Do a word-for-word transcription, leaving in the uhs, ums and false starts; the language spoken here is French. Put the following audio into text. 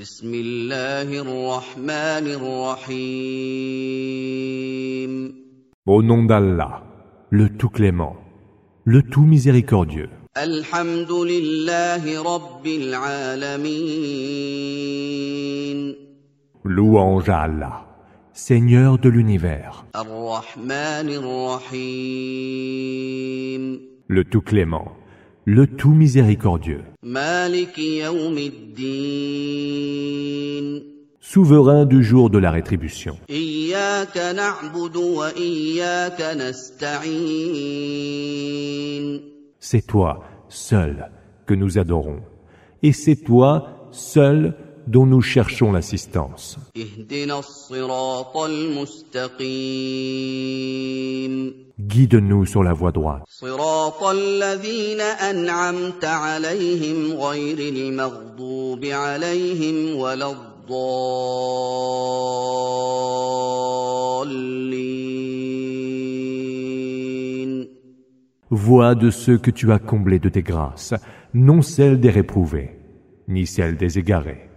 بسم الله الرحمن الرحيم. Au nom d'Allah, le tout clément, le tout miséricordieux. الحمد لله رب العالمين. Louange à Allah, Seigneur de l'univers. الرحمن الرحيم. Le tout clément, le tout miséricordieux. مالك يوم الدين. Souverain du jour de la rétribution. إياك نعبد وإياك نستعين. C'est toi, seul, que nous adorons. Et c'est toi, seul, dont nous cherchons l'assistance. اهدنا الصراط المستقيم. Guide-nous sur la voie droite. صراط الذين أنعمت عليهم غير المغضوب عليهم ولا الضالين. Voie de ceux que tu as comblés de tes grâces, non celle des réprouvés, ni celle des égarés.